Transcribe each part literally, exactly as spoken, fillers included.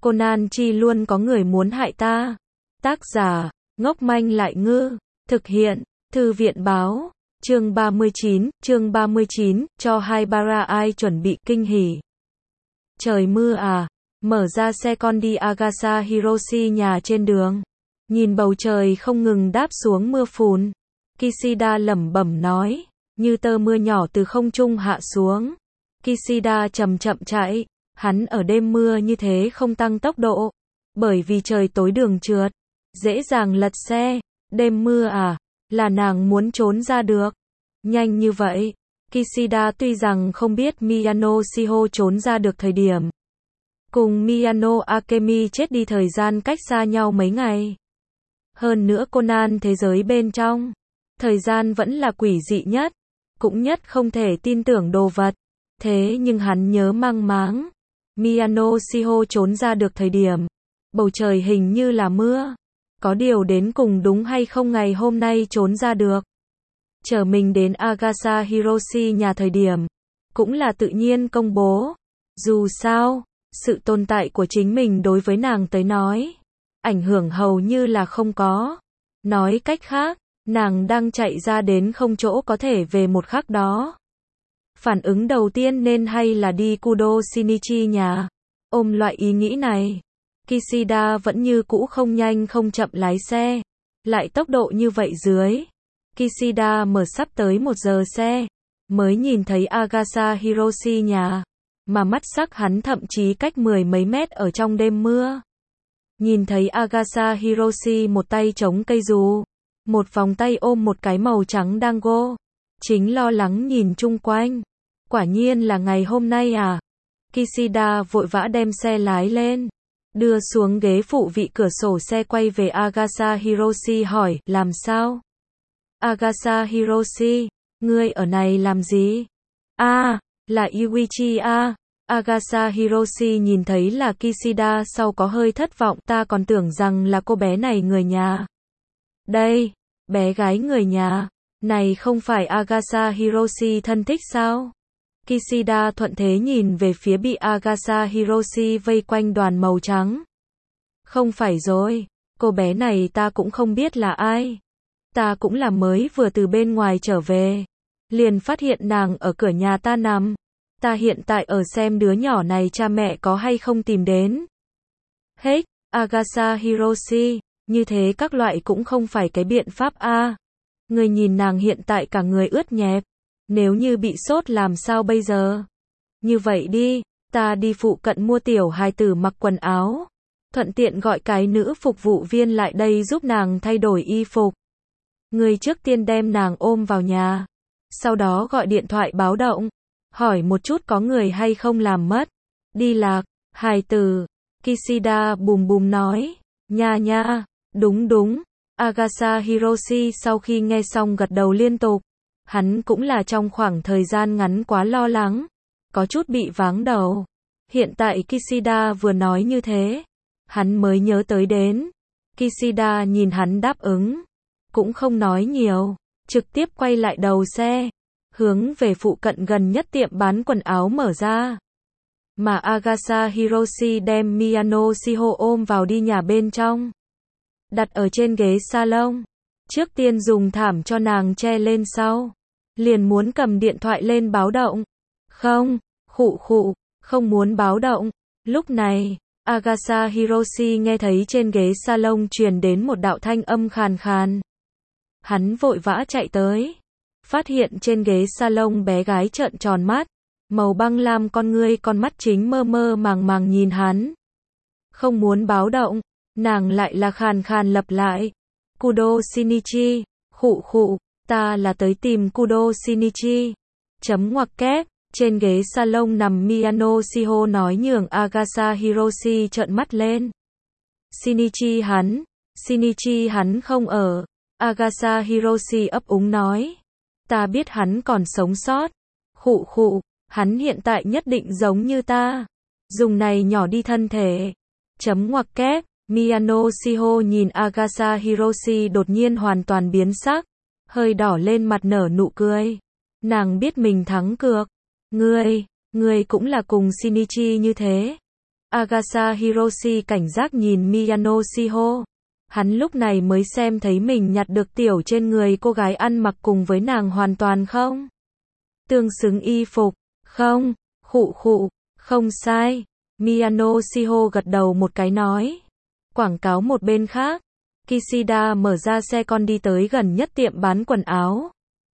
Conan chi luôn có người muốn hại ta. Tác giả, ngốc manh lại ngư. Thực hiện, Thư viện báo. Chương ba mươi chín, chương ba mươi chín, cho hai bara ai chuẩn bị kinh hỉ. Trời mưa à, mở ra xe con đi Agasa Hiroshi nhà trên đường. Nhìn bầu trời không ngừng đáp xuống mưa phùn. Kishida lẩm bẩm nói, như tơ mưa nhỏ từ không trung hạ xuống. Kishida chậm chậm chạy, hắn ở đêm mưa như thế không tăng tốc độ, bởi vì trời tối đường trượt, dễ dàng lật xe. Đêm mưa à, là nàng muốn trốn ra được. Nhanh như vậy, Kishida tuy rằng không biết Miyano Shiho trốn ra được thời điểm. Cùng Miyano Akemi chết đi thời gian cách xa nhau mấy ngày. Hơn nữa Conan thế giới bên trong, thời gian vẫn là quỷ dị nhất, cũng nhất không thể tin tưởng đồ vật. Thế nhưng hắn nhớ mang máng, Miyano Shiho trốn ra được thời điểm, bầu trời hình như là mưa. Có điều đến cùng đúng hay không ngày hôm nay trốn ra được. Chờ mình đến Agasa Hiroshi nhà thời điểm, cũng là tự nhiên công bố. Dù sao, sự tồn tại của chính mình đối với nàng tới nói, ảnh hưởng hầu như là không có. Nói cách khác, nàng đang chạy ra đến không chỗ có thể về một khắc đó. Phản ứng đầu tiên nên hay là đi Kudo Shinichi nhà. Ôm loại ý nghĩ này, Kishida vẫn như cũ không nhanh không chậm lái xe. Lại tốc độ như vậy dưới, Kishida mở sắp tới một giờ xe, mới nhìn thấy Agasa Hiroshi nhà. Mà mắt sắc hắn thậm chí cách mười mấy mét ở trong đêm mưa. Nhìn thấy Agasa Hiroshi một tay chống cây dù, một vòng tay ôm một cái màu trắng dango, chính lo lắng nhìn chung quanh. Quả nhiên là ngày hôm nay à? Kishida vội vã đem xe lái lên, đưa xuống ghế phụ vị cửa sổ xe, quay về Agasa Hiroshi hỏi, làm sao? Agasa Hiroshi, ngươi ở này làm gì? À, là Yuichi à? Agasa Hiroshi nhìn thấy là Kishida sau có hơi thất vọng, ta còn tưởng rằng là cô bé này người nhà. Đây, bé gái người nhà, này không phải Agasa Hiroshi thân thích sao? Kishida thuận thế nhìn về phía bị Agasa Hiroshi vây quanh đoàn màu trắng. Không phải rồi, cô bé này ta cũng không biết là ai. Ta cũng là mới vừa từ bên ngoài trở về, liền phát hiện nàng ở cửa nhà ta nằm. Ta hiện tại ở xem đứa nhỏ này cha mẹ có hay không tìm đến. Hết, Agasa Hiroshi, như thế các loại cũng không phải cái biện pháp a. Người nhìn nàng hiện tại cả người ướt nhẹp, nếu như bị sốt làm sao bây giờ? Như vậy đi, ta đi phụ cận mua tiểu hài tử mặc quần áo, thuận tiện gọi cái nữ phục vụ viên lại đây giúp nàng thay đổi y phục. Người trước tiên đem nàng ôm vào nhà, sau đó gọi điện thoại báo động, hỏi một chút có người hay không làm mất, đi lạc, hài tử. Kishida bùm bùm nói, nha nha, đúng đúng. Agasa Hiroshi sau khi nghe xong gật đầu liên tục. Hắn cũng là trong khoảng thời gian ngắn quá lo lắng, có chút bị váng đầu. Hiện tại Kishida vừa nói như thế, hắn mới nhớ tới đến. Kishida nhìn hắn đáp ứng, cũng không nói nhiều, trực tiếp quay lại đầu xe, hướng về phụ cận gần nhất tiệm bán quần áo mở ra. Mà Agasa Hiroshi đem Miyano Shiho ôm vào đi nhà bên trong, đặt ở trên ghế salon. Trước tiên dùng thảm cho nàng che lên sau, liền muốn cầm điện thoại lên báo động. Không, khụ khụ, không muốn báo động. Lúc này, Agasa Hiroshi nghe thấy trên ghế salon truyền đến một đạo thanh âm khàn khàn. Hắn vội vã chạy tới, phát hiện trên ghế salon bé gái trợn tròn mắt, màu băng lam con ngươi, con mắt chính mơ mơ màng màng nhìn hắn. Không muốn báo động, nàng lại là khàn khàn lặp lại. Kudo Shinichi, khụ khụ, ta là tới tìm Kudo Shinichi. Chấm ngoặc kép, trên ghế salon nằm Miyano Shiho nói nhường Agasa Hiroshi trợn mắt lên. Shinichi hắn, Shinichi hắn không ở. Agasa Hiroshi ấp úng nói, ta biết hắn còn sống sót. Khụ khụ, hắn hiện tại nhất định giống như ta, dùng này nhỏ đi thân thể. Chấm ngoặc kép. Miyano Shiho nhìn Agasa Hiroshi đột nhiên hoàn toàn biến sắc, hơi đỏ lên mặt nở nụ cười. Nàng biết mình thắng cược. Ngươi, ngươi cũng là cùng Shinichi như thế. Agasha Hiroshi cảnh giác nhìn Miyano Shiho. Hắn lúc này mới xem thấy mình nhặt được tiểu trên người cô gái ăn mặc cùng với nàng hoàn toàn không tương xứng y phục. Không, khụ khụ, không sai. Miyano Shiho gật đầu một cái nói. Quảng cáo một bên khác, Kishida mở ra xe con đi tới gần nhất tiệm bán quần áo.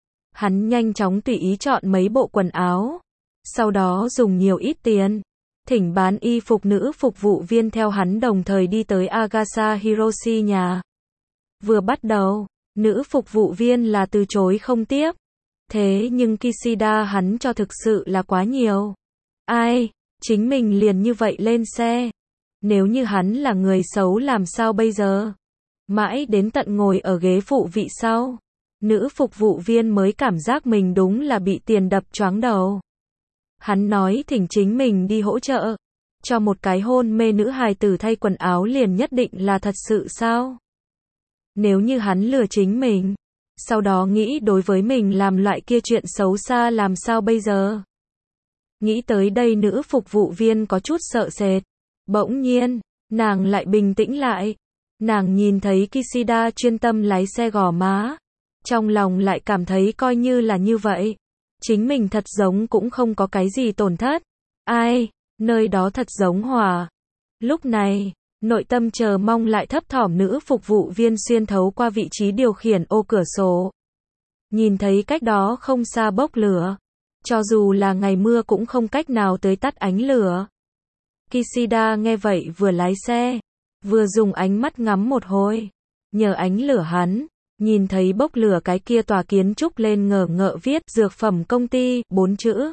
Hắn nhanh chóng tùy ý chọn mấy bộ quần áo, sau đó dùng nhiều ít tiền, thỉnh bán y phục nữ phục vụ viên theo hắn đồng thời đi tới Agasha Hiroshi nhà. Vừa bắt đầu, nữ phục vụ viên là từ chối không tiếp. Thế nhưng Kishida hắn cho thực sự là quá nhiều. Ai, chính mình liền như vậy lên xe. Nếu như hắn là người xấu làm sao bây giờ? Mãi đến tận ngồi ở ghế phụ vị sau, nữ phục vụ viên mới cảm giác mình đúng là bị tiền đập choáng đầu. Hắn nói thỉnh chính mình đi hỗ trợ, cho một cái hôn mê nữ hài tử thay quần áo liền nhất định là thật sự sao? Nếu như hắn lừa chính mình, sau đó nghĩ đối với mình làm loại kia chuyện xấu xa làm sao bây giờ? Nghĩ tới đây nữ phục vụ viên có chút sợ sệt. Bỗng nhiên, nàng lại bình tĩnh lại. Nàng nhìn thấy Kishida chuyên tâm lái xe gò má. Trong lòng lại cảm thấy coi như là như vậy. Chính mình thật giống cũng không có cái gì tổn thất. Ai, nơi đó thật giống hòa. Lúc này, nội tâm chờ mong lại thấp thỏm nữ phục vụ viên xuyên thấu qua vị trí điều khiển ô cửa sổ. Nhìn thấy cách đó không xa bốc lửa. Cho dù là ngày mưa cũng không cách nào tới tắt ánh lửa. Kishida nghe vậy vừa lái xe, vừa dùng ánh mắt ngắm một hồi. Nhờ ánh lửa hắn, nhìn thấy bốc lửa cái kia tòa kiến trúc lên ngờ ngợ viết dược phẩm công ty, bốn chữ.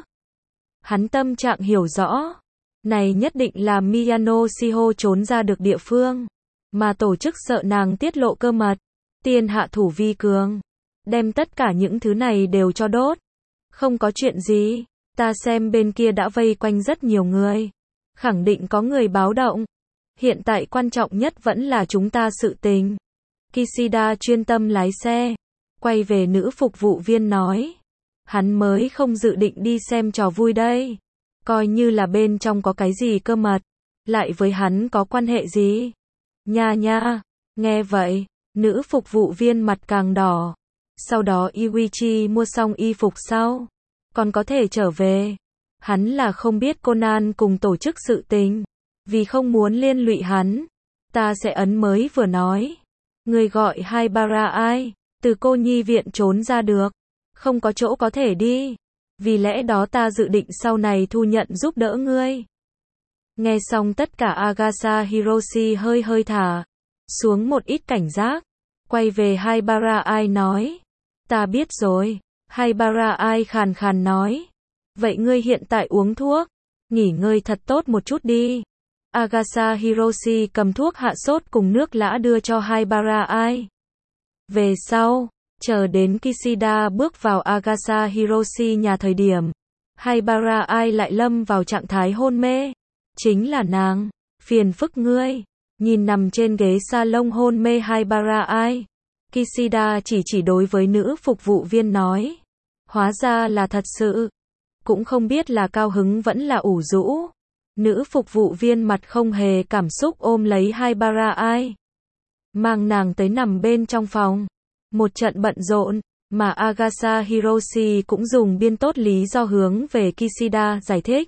Hắn tâm trạng hiểu rõ. Này nhất định là Miyano Shiho trốn ra được địa phương. Mà tổ chức sợ nàng tiết lộ cơ mật. Tiên hạ thủ vi cường. Đem tất cả những thứ này đều cho đốt. Không có chuyện gì. Ta xem bên kia đã vây quanh rất nhiều người. Khẳng định có người báo động. Hiện tại quan trọng nhất vẫn là chúng ta sự tình. Kishida chuyên tâm lái xe. Quay về nữ phục vụ viên nói. Hắn mới không dự định đi xem trò vui đây. Coi như là bên trong có cái gì cơ mật. Lại với hắn có quan hệ gì? Nha nha. Nghe vậy, nữ phục vụ viên mặt càng đỏ. Sau đó Iwichi mua xong y phục sau. Còn có thể trở về. Hắn là không biết Conan cùng tổ chức sự tình. Vì không muốn liên lụy hắn. Ta sẽ ấn mới vừa nói. Người gọi Haibara ai? Từ cô nhi viện trốn ra được. Không có chỗ có thể đi. Vì lẽ đó ta dự định sau này thu nhận giúp đỡ ngươi. Nghe xong tất cả Agasha Hiroshi hơi hơi thả xuống một ít cảnh giác. Quay về Haibara ai nói. Ta biết rồi. Haibara ai khàn khàn nói. Vậy ngươi hiện tại uống thuốc. Nghỉ ngơi thật tốt một chút đi. Agasha Hiroshi cầm thuốc hạ sốt cùng nước lã đưa cho Haibara ai. Về sau, chờ đến Kishida bước vào Agasha Hiroshi nhà thời điểm. Haibara ai lại lâm vào trạng thái hôn mê. Chính là nàng. Phiền phức ngươi. Nhìn nằm trên ghế salon hôn mê Haibara ai. Kishida chỉ chỉ đối với nữ phục vụ viên nói. Hóa ra là thật sự. Cũng không biết là cao hứng vẫn là ủ rũ. Nữ phục vụ viên mặt không hề cảm xúc ôm lấy Haibara ai. Mang nàng tới nằm bên trong phòng. Một trận bận rộn, mà Agasha Hiroshi cũng dùng biên tốt lý do hướng về Kishida giải thích.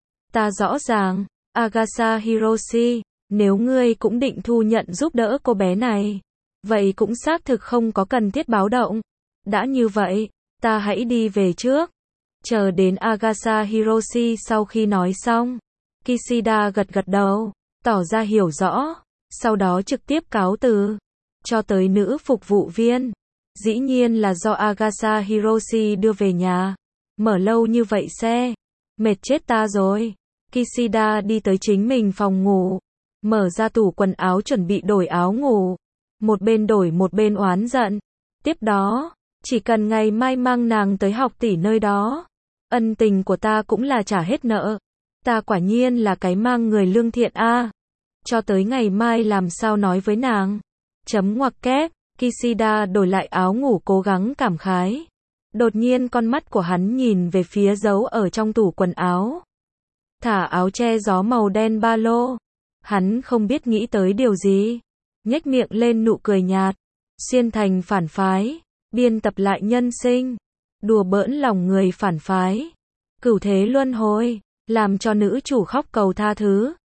Ta rõ ràng, Agasha Hiroshi, nếu ngươi cũng định thu nhận giúp đỡ cô bé này, vậy cũng xác thực không có cần thiết báo động. Đã như vậy, ta hãy đi về trước. Chờ đến Agasha Hiroshi sau khi nói xong, Kishida gật gật đầu, tỏ ra hiểu rõ, sau đó trực tiếp cáo từ, cho tới nữ phục vụ viên. Dĩ nhiên là do Agasha Hiroshi đưa về nhà. Mở lâu như vậy xe, mệt chết ta rồi. Kishida đi tới chính mình phòng ngủ, mở ra tủ quần áo chuẩn bị đổi áo ngủ. Một bên đổi một bên oán giận. Tiếp đó, chỉ cần ngày mai mang nàng tới học tỷ nơi đó. Ân tình của ta cũng là trả hết nợ. Ta quả nhiên là cái mang người lương thiện a. Cho tới ngày mai làm sao nói với nàng. Chấm ngoặc kép. Kishida đổi lại áo ngủ cố gắng cảm khái. Đột nhiên con mắt của hắn nhìn về phía dấu ở trong tủ quần áo. thả áo che gió màu đen ba lô. Hắn không biết nghĩ tới điều gì, nhếch miệng lên nụ cười nhạt. Xuyên thành phản phái, biên tập lại nhân sinh, đùa bỡn lòng người phản phái. Cửu thế luân hồi, làm cho nữ chủ khóc cầu tha thứ.